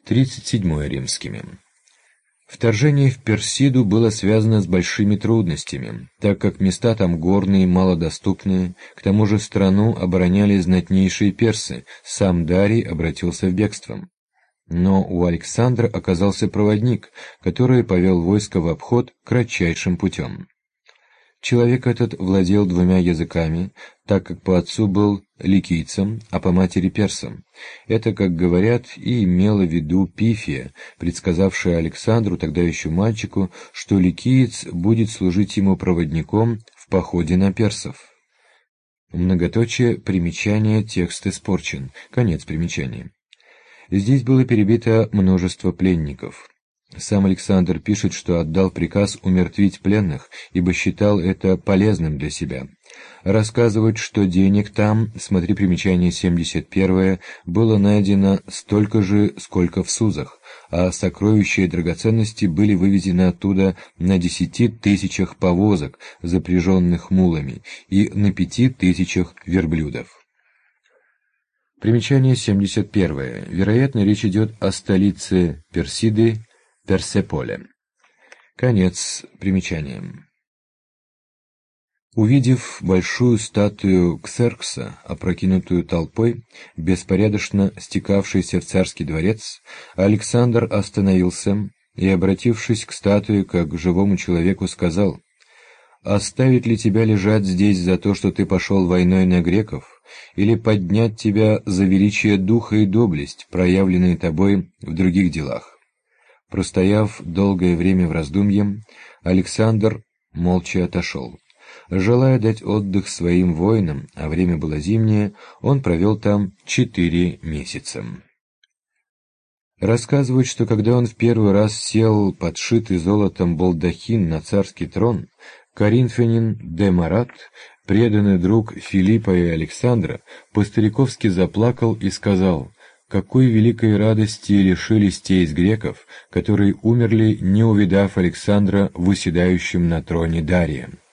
37 римскими. Вторжение в Персиду было связано с большими трудностями, так как места там горные, малодоступные, к тому же страну обороняли знатнейшие персы, сам Дарий обратился в бегство. Но у Александра оказался проводник, который повел войско в обход кратчайшим путем. Человек этот владел 2 языками, так как по отцу был ликийцем, а по матери персом. Это, как говорят, и имело в виду Пифия, предсказавшая Александру, тогда еще мальчику, что ликиец будет служить ему проводником в походе на персов. Многоточие, примечание, текст испорчен. Конец примечания. Здесь было перебито множество пленников. Сам Александр пишет, что отдал приказ умертвить пленных, ибо считал это полезным для себя. Рассказывают, что денег там, смотри примечание 71, было найдено столько же, сколько в Сузах, а сокровища и драгоценности были вывезены оттуда на 10 000 повозок, запряженных мулами, и на 5 000 верблюдов. Примечание 71. Вероятно, речь идет о столице Персиды, Персеполе. Конец примечания. Увидев большую статую Ксеркса, опрокинутую толпой, беспорядочно стекавшейся в царский дворец, Александр остановился и, обратившись к статуе как к живому человеку, сказал: «Оставить ли тебя лежать здесь за то, что ты пошел войной на греков, или поднять тебя за величие духа и доблесть, проявленные тобой в других делах?» Простояв долгое время в раздумье, Александр молча отошел. Желая дать отдых своим воинам, а время было зимнее, он провел там 4 месяца. Рассказывают, что когда он в первый раз сел подшитый золотом балдахин на царский трон, коринфянин Демарат, преданный друг Филиппа и Александра, по-стариковски заплакал и сказал: «Какой великой радости лишились те из греков, которые умерли, не увидав Александра восседающим на троне Дария».